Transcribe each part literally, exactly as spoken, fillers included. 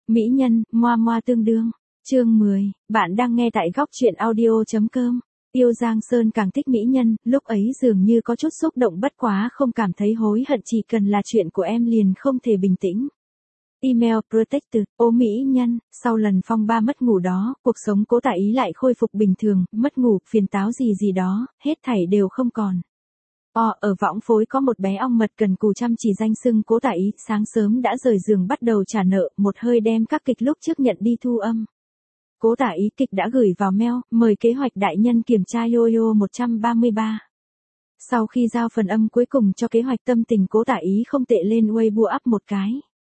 Mỹ nhân, moa moa tương đương. Chương mười, bạn đang nghe tại góc truyện audio.com. Yêu Giang Sơn càng thích mỹ nhân, lúc ấy dường như có chút xúc động bất quá không cảm thấy hối hận, chỉ cần là chuyện của em liền không thể bình tĩnh. Email Protected, ô mỹ nhân, sau lần phong ba mất ngủ đó, cuộc sống Cố Tạ Ý lại khôi phục bình thường, mất ngủ, phiền táo gì gì đó, hết thảy đều không còn. O, ở võng phối có một bé ong mật cần cù chăm chỉ danh xưng Cố Tạ Ý, sáng sớm đã rời giường bắt đầu trả nợ, một hơi đem các kịch lúc trước nhận đi thu âm. Cố Tạ Ý kịch đã gửi vào mail, mời kế hoạch đại nhân kiểm tra Yo-Yo một trăm ba mươi ba. Sau khi giao phần âm cuối cùng cho kế hoạch, tâm tình Cố Tạ Ý không tệ, lên Weibo up một cái.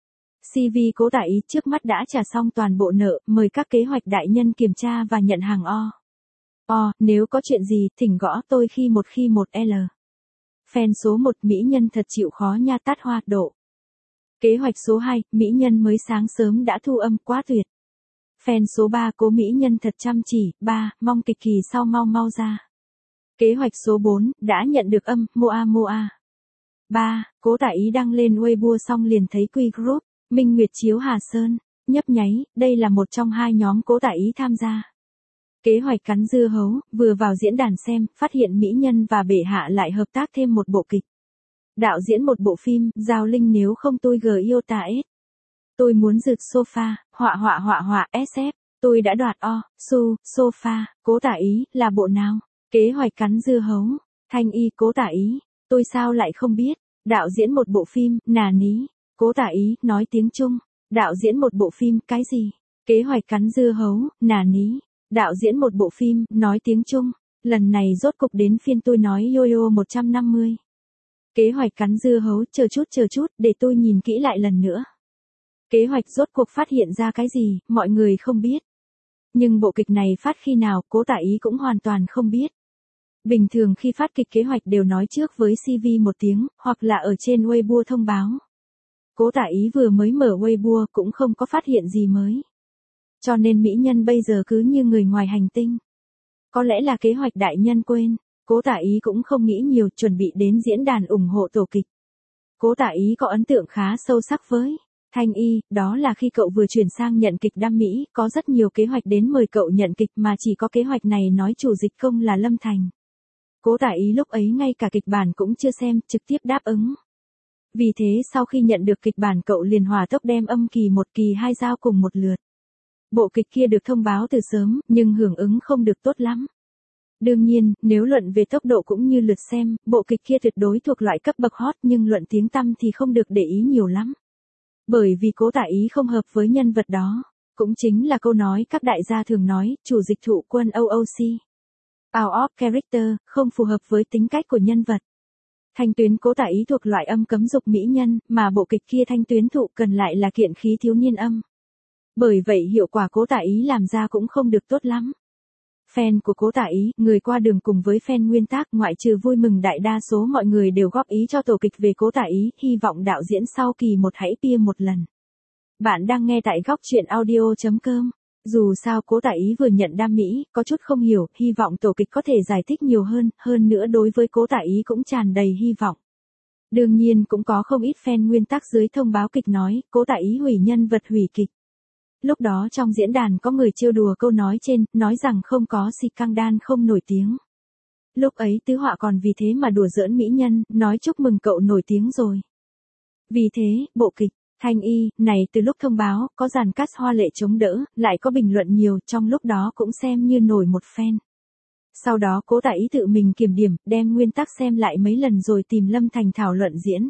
xê vê Cố Tạ Ý trước mắt đã trả xong toàn bộ nợ, mời các kế hoạch đại nhân kiểm tra và nhận hàng O. O, nếu có chuyện gì, thỉnh gõ tôi khi một khi một L. Fan số một, mỹ nhân thật chịu khó nha, tát hoa, độ. Kế hoạch số hai, mỹ nhân mới sáng sớm đã thu âm, quá tuyệt. Fan số ba, cố mỹ nhân thật chăm chỉ, ba, mong kịch kỳ sau mau mau ra. Kế hoạch số bốn, đã nhận được âm, moa moa. ba, Cố Tạ Ý đăng lên Weibo xong liền thấy quy group, Minh Nguyệt Chiếu Hà Sơn, nhấp nháy, đây là một trong hai nhóm Cố Tạ Ý tham gia. Kế hoạch cắn dưa hấu, vừa vào diễn đàn xem, phát hiện mỹ nhân và bệ hạ lại hợp tác thêm một bộ kịch. Đạo diễn một bộ phim, Giao Linh nếu không tôi gờ yêu ta ết. Tôi muốn rực sofa, họa họa họa họa, ét ép, tôi đã đoạt o, su, sofa, Cố Tạ Ý, là bộ nào? Kế hoạch cắn dưa hấu, Thanh Y, Cố Tạ Ý, tôi sao lại không biết? Đạo diễn một bộ phim, nà ní, Cố Tạ Ý, nói tiếng Trung. Đạo diễn một bộ phim, cái gì? Kế hoạch cắn dưa hấu, nà ní. Đạo diễn một bộ phim, nói tiếng Trung. Lần này rốt cục đến phiên tôi nói Yo-Yo một trăm năm mươi. Kế hoạch cắn dưa hấu, chờ chút chờ chút, để tôi nhìn kỹ lại lần nữa. Kế hoạch rốt cuộc phát hiện ra cái gì, mọi người không biết. Nhưng bộ kịch này phát khi nào, Cố Tạ Ý cũng hoàn toàn không biết. Bình thường khi phát kịch kế hoạch đều nói trước với xê vê một tiếng, hoặc là ở trên Weibo thông báo. Cố Tạ Ý vừa mới mở Weibo cũng không có phát hiện gì mới. Cho nên mỹ nhân bây giờ cứ như người ngoài hành tinh. Có lẽ là kế hoạch đại nhân quên, Cố Tạ Ý cũng không nghĩ nhiều, chuẩn bị đến diễn đàn ủng hộ tổ kịch. Cố Tạ Ý có ấn tượng khá sâu sắc với Thanh Y, đó là khi cậu vừa chuyển sang nhận kịch đam mỹ, có rất nhiều kế hoạch đến mời cậu nhận kịch mà chỉ có kế hoạch này nói chủ dịch công là Lâm Thành. Cố Tạ Ý lúc ấy ngay cả kịch bản cũng chưa xem, trực tiếp đáp ứng. Vì thế sau khi nhận được kịch bản cậu liền hỏa tốc đem âm kỳ một kỳ hai giao cùng một lượt. Bộ kịch kia được thông báo từ sớm, nhưng hưởng ứng không được tốt lắm. Đương nhiên, nếu luận về tốc độ cũng như lượt xem, bộ kịch kia tuyệt đối thuộc loại cấp bậc hot, nhưng luận tiếng tăm thì không được để ý nhiều lắm. Bởi vì Cố Tạ Ý không hợp với nhân vật đó. Cũng chính là câu nói các đại gia thường nói, chủ dịch thụ quân o o xê. Out of character, không phù hợp với tính cách của nhân vật. Thanh tuyến Cố Tạ Ý thuộc loại âm cấm dục mỹ nhân, mà bộ kịch kia thanh tuyến thụ cần lại là kiện khí thiếu niên âm. Bởi vậy hiệu quả Cố Tạ Ý làm ra cũng không được tốt lắm. Fan của Cố Tạ Ý, người qua đường cùng với fan nguyên tác, ngoại trừ vui mừng, đại đa số mọi người đều góp ý cho tổ kịch về Cố Tạ Ý, hy vọng đạo diễn sau kỳ một hãy pia một lần. Bạn đang nghe tại góc truyện audio.com. Dù sao Cố Tạ Ý vừa nhận đam mỹ, có chút không hiểu, hy vọng tổ kịch có thể giải thích nhiều hơn, hơn nữa đối với Cố Tạ Ý cũng tràn đầy hy vọng. Đương nhiên cũng có không ít fan nguyên tác dưới thông báo kịch nói, Cố Tạ Ý hủy nhân vật, hủy kịch. Lúc đó trong diễn đàn có người trêu đùa câu nói trên, nói rằng không có si căng đan không nổi tiếng. Lúc ấy Tứ Họa còn vì thế mà đùa giỡn mỹ nhân, nói chúc mừng cậu nổi tiếng rồi. Vì thế, bộ kịch Thanh Y này từ lúc thông báo, có dàn cast hoa lệ chống đỡ, lại có bình luận nhiều, trong lúc đó cũng xem như nổi một fan. Sau đó Cố Tạ Ý tự mình kiểm điểm, đem nguyên tắc xem lại mấy lần rồi tìm Lâm Thành thảo luận diễn.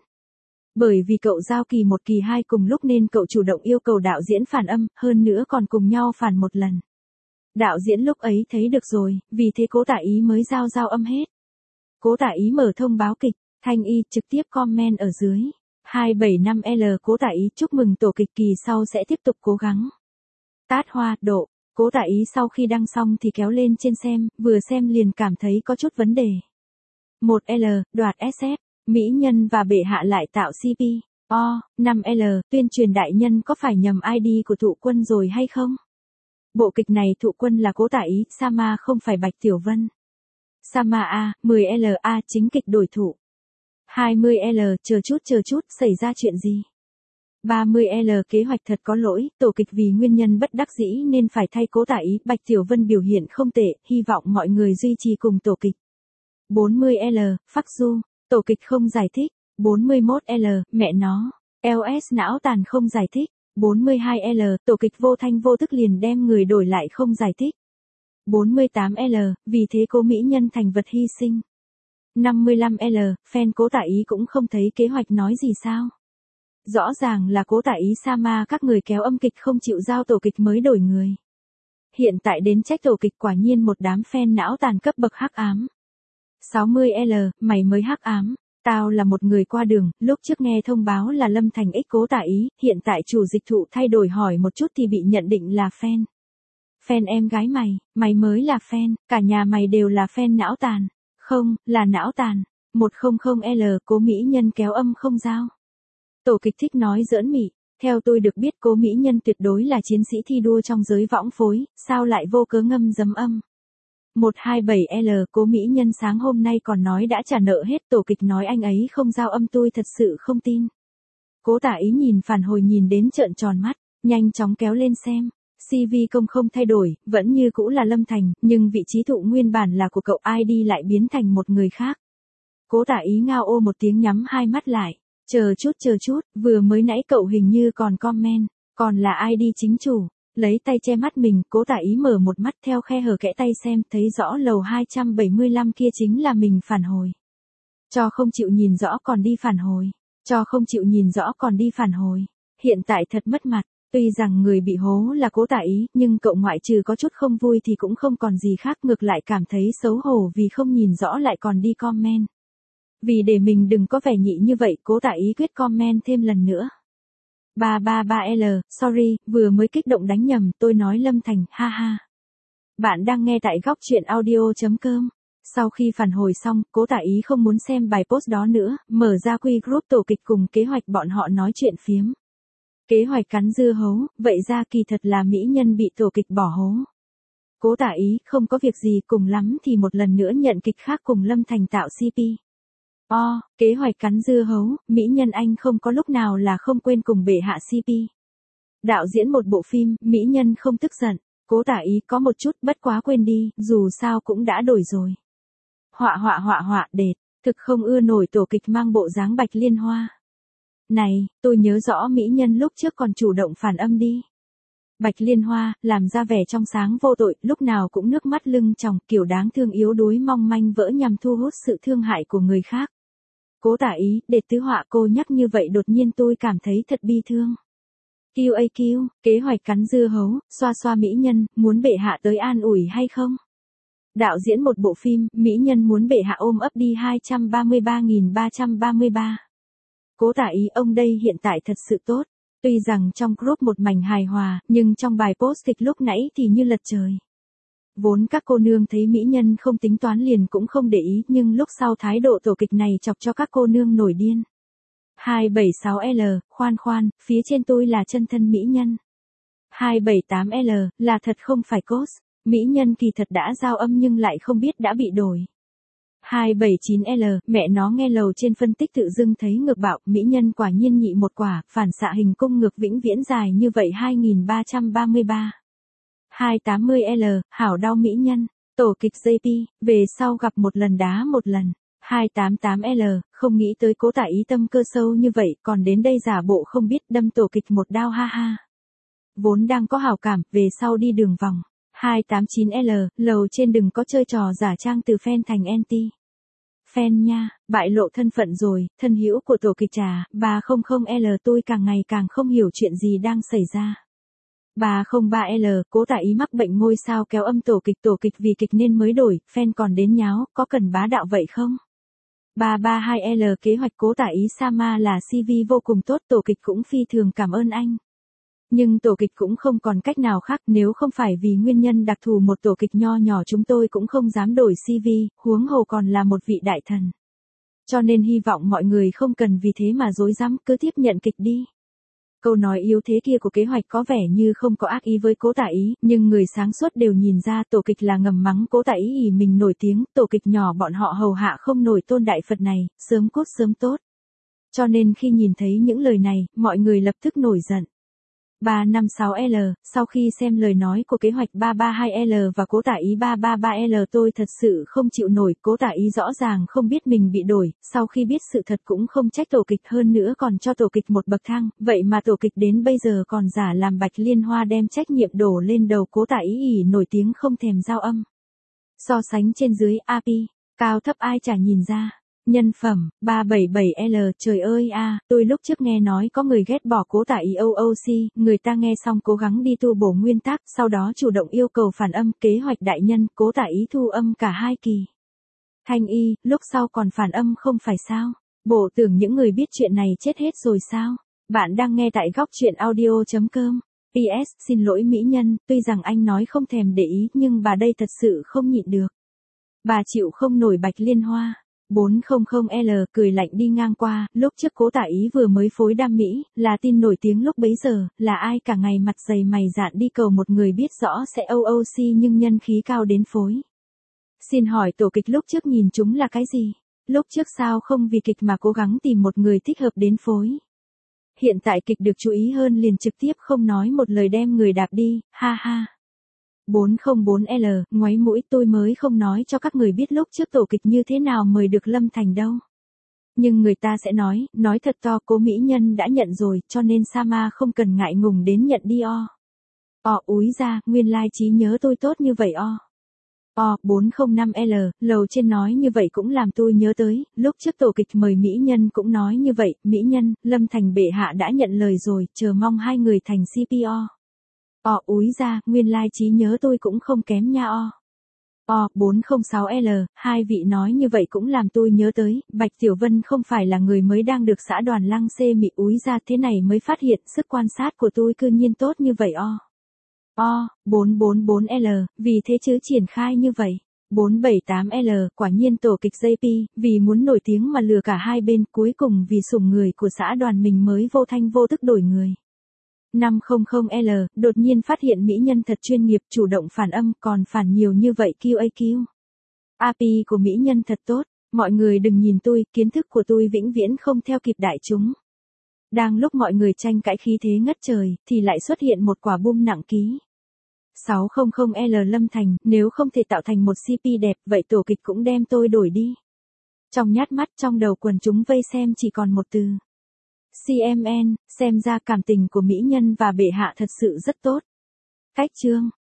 Bởi vì cậu giao kỳ một kỳ hai cùng lúc nên cậu chủ động yêu cầu đạo diễn phản âm, hơn nữa còn cùng nhau phản một lần. Đạo diễn lúc ấy thấy được rồi, vì thế Cố Tạ Ý mới giao giao âm hết. Cố Tạ Ý mở thông báo kịch, Thanh Y trực tiếp comment ở dưới. hai bảy năm L Cố Tạ Ý chúc mừng tổ kịch kỳ sau sẽ tiếp tục cố gắng. Tát hoa, độ. Cố Tạ Ý sau khi đăng xong thì kéo lên trên xem, vừa xem liền cảm thấy có chút vấn đề. một L, đoạt ét ép. Mỹ nhân và bệ hạ lại tạo xê pê. O, năm L, tuyên truyền đại nhân có phải nhầm i đê của thụ quân rồi hay không? Bộ kịch này thụ quân là Cố Tạ Ý, Sama không phải Bạch Tiểu Vân. Sama A, mười L A chính kịch đổi thụ. hai mươi L, chờ chút chờ chút, xảy ra chuyện gì? ba mươi L kế hoạch thật có lỗi, tổ kịch vì nguyên nhân bất đắc dĩ nên phải thay Cố Tả Ý, Bạch Tiểu Vân biểu hiện không tệ, hy vọng mọi người duy trì cùng tổ kịch. bốn mươi L, Phác Du, tổ kịch không giải thích. bốn mươi mốt L, mẹ nó, lờ ét não tàn không giải thích. bốn mươi hai L, tổ kịch vô thanh vô tức liền đem người đổi lại không giải thích. bốn mươi tám L, vì thế Cố mỹ nhân thành vật hy sinh. năm mươi lăm L, fan Cố Tả Ý cũng không thấy kế hoạch nói gì sao. Rõ ràng là Cố Tả Ý sa ma các người kéo âm kịch không chịu giao tổ kịch mới đổi người. Hiện tại đến trách tổ kịch quả nhiên một đám fan não tàn cấp bậc hắc ám. sáu mươi L, mày mới hắc ám. Tao là một người qua đường, lúc trước nghe thông báo là Lâm Thành X Cố Tả Ý, hiện tại chủ dịch thụ thay đổi hỏi một chút thì bị nhận định là fan. Fan em gái mày, mày mới là fan, cả nhà mày đều là fan não tàn. Không, là não tàn. một trăm L, Cố mỹ nhân kéo âm không giao. Tổ kịch thích nói giỡn mị. Theo tôi được biết Cố mỹ nhân tuyệt đối là chiến sĩ thi đua trong giới võng phối, sao lại vô cớ ngâm dấm âm. một trăm hai mươi bảy L, Cố mỹ nhân sáng hôm nay còn nói đã trả nợ hết, tổ kịch nói anh ấy không giao âm, tôi thật sự không tin. Cố Tả Ý nhìn phản hồi nhìn đến trợn tròn mắt, nhanh chóng kéo lên xem. xê vê công không thay đổi, vẫn như cũ là Lâm Thành, nhưng vị trí thụ nguyên bản là của cậu i đê lại biến thành một người khác. Cố Tả Ý ngao ô một tiếng nhắm hai mắt lại. Chờ chút chờ chút, vừa mới nãy cậu hình như còn comment, còn là i đê chính chủ. Lấy tay che mắt mình, Cố Tả Ý mở một mắt theo khe hở kẽ tay xem, thấy rõ lầu hai trăm bảy mươi lăm kia chính là mình phản hồi. Cho không chịu nhìn rõ còn đi phản hồi. Cho không chịu nhìn rõ còn đi phản hồi. Hiện tại thật mất mặt, tuy rằng người bị hố là Cố Tả Ý, nhưng cậu ngoại trừ có chút không vui thì cũng không còn gì khác, ngược lại cảm thấy xấu hổ vì không nhìn rõ lại còn đi comment. Vì để mình đừng có vẻ nhị như vậy, Cố Tả Ý quyết comment thêm lần nữa. ba ba ba L, sorry, vừa mới kích động đánh nhầm, tôi nói Lâm Thành, ha ha. Bạn đang nghe tại góc truyện audio.com. Sau khi phản hồi xong, Cố Tả Ý không muốn xem bài post đó nữa, mở ra quy group tổ kịch cùng kế hoạch bọn họ nói chuyện phiếm. Kế hoạch cắn dưa hấu, vậy ra kỳ thật là mỹ nhân bị tổ kịch bỏ hố. Cố Tả Ý, không có việc gì, cùng lắm thì một lần nữa nhận kịch khác cùng Lâm Thành tạo xê pê. O, kế hoạch cắn dưa hấu, mỹ nhân anh không có lúc nào là không quên cùng bệ hạ xê pê. Đạo diễn một bộ phim, mỹ nhân không tức giận, Cố Tả Ý có một chút, bất quá quên đi, dù sao cũng đã đổi rồi. Họa họa họa họa đệt, thực không ưa nổi tổ kịch mang bộ dáng Bạch Liên Hoa. Này, tôi nhớ rõ mỹ nhân lúc trước còn chủ động phản âm đi. Bạch Liên Hoa, làm ra vẻ trong sáng vô tội, lúc nào cũng nước mắt lưng tròng, kiểu đáng thương yếu đuối mong manh vỡ nhằm thu hút sự thương hại của người khác. Cố Tả Ý, để tứ họa cô nhắc như vậy đột nhiên tôi cảm thấy thật bi thương. quy a quy, kế hoạch cắn dưa hấu, xoa xoa mỹ nhân, muốn bệ hạ tới an ủi hay không? Đạo diễn một bộ phim, mỹ nhân muốn bệ hạ ôm ấp đi hai trăm ba mươi ba nghìn ba trăm ba mươi ba. Cố Tả Ý, ông đây hiện tại thật sự tốt. Tuy rằng trong group một mảnh hài hòa, nhưng trong bài post kịch lúc nãy thì như lật trời. Vốn các cô nương thấy mỹ nhân không tính toán liền cũng không để ý, nhưng lúc sau thái độ tổ kịch này chọc cho các cô nương nổi điên. hai bảy sáu L, khoan khoan, phía trên tôi là chân thân mỹ nhân. hai bảy tám L, là thật không phải cos, mỹ nhân kỳ thật đã giao âm nhưng lại không biết đã bị đổi. hai bảy chín L, mẹ nó nghe lầu trên phân tích tự dưng thấy ngược bạo, mỹ nhân quả nhiên nhị một quả, phản xạ hình cung ngược vĩnh viễn dài như vậy hai nghìn ba trăm ba mươi ba. hai tám mươi L, hảo đau mỹ nhân, tổ kịch giê pê, về sau gặp một lần đá một lần. hai tám tám L, không nghĩ tới Cố Tả Ý tâm cơ sâu như vậy, còn đến đây giả bộ không biết đâm tổ kịch một đao ha ha. Vốn đang có hảo cảm, về sau đi đường vòng. hai tám chín L, lầu trên đừng có chơi trò giả trang từ fan thành anti. Fan nha, bại lộ thân phận rồi, thân hữu của tổ kịch trà, ba trăm L tôi càng ngày càng không hiểu chuyện gì đang xảy ra. ba không ba L, Cố Tả Ý mắc bệnh ngôi sao kéo âm tổ kịch, tổ kịch vì kịch nên mới đổi, fan còn đến nháo, có cần bá đạo vậy không? ba ba hai L, kế hoạch Cố Tả Ý Sama là xê vê vô cùng tốt, tổ kịch cũng phi thường cảm ơn anh. Nhưng tổ kịch cũng không còn cách nào khác, nếu không phải vì nguyên nhân đặc thù một tổ kịch nho nhỏ chúng tôi cũng không dám đổi xê vê, huống hồ còn là một vị đại thần. Cho nên hy vọng mọi người không cần vì thế mà dối dám, cứ tiếp nhận kịch đi. Câu nói yếu thế kia của kế hoạch có vẻ như không có ác ý với Cố Tả Ý, nhưng người sáng suốt đều nhìn ra tổ kịch là ngầm mắng Cố Tả Ý ỷ mình nổi tiếng, tổ kịch nhỏ bọn họ hầu hạ không nổi tôn đại Phật này, sớm cốt sớm tốt. Cho nên khi nhìn thấy những lời này, mọi người lập tức nổi giận. ba năm sáu L, sau khi xem lời nói của kế hoạch ba ba hai L và cố tả ý ba ba ba L tôi thật sự không chịu nổi, cố tả ý rõ ràng không biết mình bị đổi, sau khi biết sự thật cũng không trách tổ kịch, hơn nữa còn cho tổ kịch một bậc thang, vậy mà tổ kịch đến bây giờ còn giả làm Bạch Liên Hoa đem trách nhiệm đổ lên đầu cố tả ý ỉ nổi tiếng không thèm giao âm. So sánh trên dưới a pê, cao thấp ai chả nhìn ra. Nhân phẩm, ba bảy bảy L, trời ơi a, tôi lúc trước nghe nói có người ghét bỏ cố tả ý o o xê, người ta nghe xong cố gắng đi tu bổ nguyên tắc, sau đó chủ động yêu cầu phản âm, kế hoạch đại nhân, cố tả ý thu âm cả hai kỳ. Thanh y, lúc sau còn phản âm không phải sao? Bộ tưởng những người biết chuyện này chết hết rồi sao? Bạn đang nghe tại góc chuyện audio chấm com. pê ét, xin lỗi mỹ nhân, tuy rằng anh nói không thèm để ý nhưng bà đây thật sự không nhịn được. Bà chịu không nổi Bạch Liên Hoa. bốn không không L cười lạnh đi ngang qua, lúc trước cố tả ý vừa mới phối đam mỹ, là tin nổi tiếng lúc bấy giờ, là ai cả ngày mặt dày mày dạn đi cầu một người biết rõ sẽ o o xê nhưng nhân khí cao đến phối. Xin hỏi tổ kịch lúc trước nhìn chúng là cái gì? Lúc trước sao không vì kịch mà cố gắng tìm một người thích hợp đến phối? Hiện tại kịch được chú ý hơn liền trực tiếp không nói một lời đem người đạp đi, ha ha. bốn không bốn L, ngoáy mũi, tôi mới không nói cho các người biết lúc trước tổ kịch như thế nào mời được Lâm Thành đâu. Nhưng người ta sẽ nói, nói thật to, cố mỹ nhân đã nhận rồi, cho nên Sama không cần ngại ngùng đến nhận đi o. O úi ra, nguyên lai trí nhớ tôi tốt như vậy o. O bốn không năm L, lầu trên nói như vậy cũng làm tôi nhớ tới, lúc trước tổ kịch mời mỹ nhân cũng nói như vậy, mỹ nhân, Lâm Thành bệ hạ đã nhận lời rồi, chờ mong hai người thành xê pê o. O úi ra, nguyên lai trí nhớ tôi cũng không kém nha o. O bốn không sáu L, hai vị nói như vậy cũng làm tôi nhớ tới, Bạch Tiểu Vân không phải là người mới đang được xã đoàn Lăng xê mị úi ra, thế này mới phát hiện sức quan sát của tôi cư nhiên tốt như vậy o. O bốn bốn bốn L, vì thế chứ triển khai như vậy. bốn bảy tám L, quả nhiên tổ kịch gi pê, vì muốn nổi tiếng mà lừa cả hai bên, cuối cùng vì sủng người của xã đoàn mình mới vô thanh vô tức đổi người. năm không không L, đột nhiên phát hiện mỹ nhân thật chuyên nghiệp, chủ động phản âm, còn phản nhiều như vậy quy a quy. a pê của mỹ nhân thật tốt, mọi người đừng nhìn tôi, kiến thức của tôi vĩnh viễn không theo kịp đại chúng. Đang lúc mọi người tranh cãi khí thế ngất trời, thì lại xuất hiện một quả bom nặng ký. sáu không không L Lâm Thành, nếu không thể tạo thành một xê pê đẹp, vậy tổ kịch cũng đem tôi đổi đi. Trong nhát mắt trong đầu quần chúng vây xem chỉ còn một từ. xê em en, xem ra cảm tình của mỹ nhân và bệ hạ thật sự rất tốt. Cách chương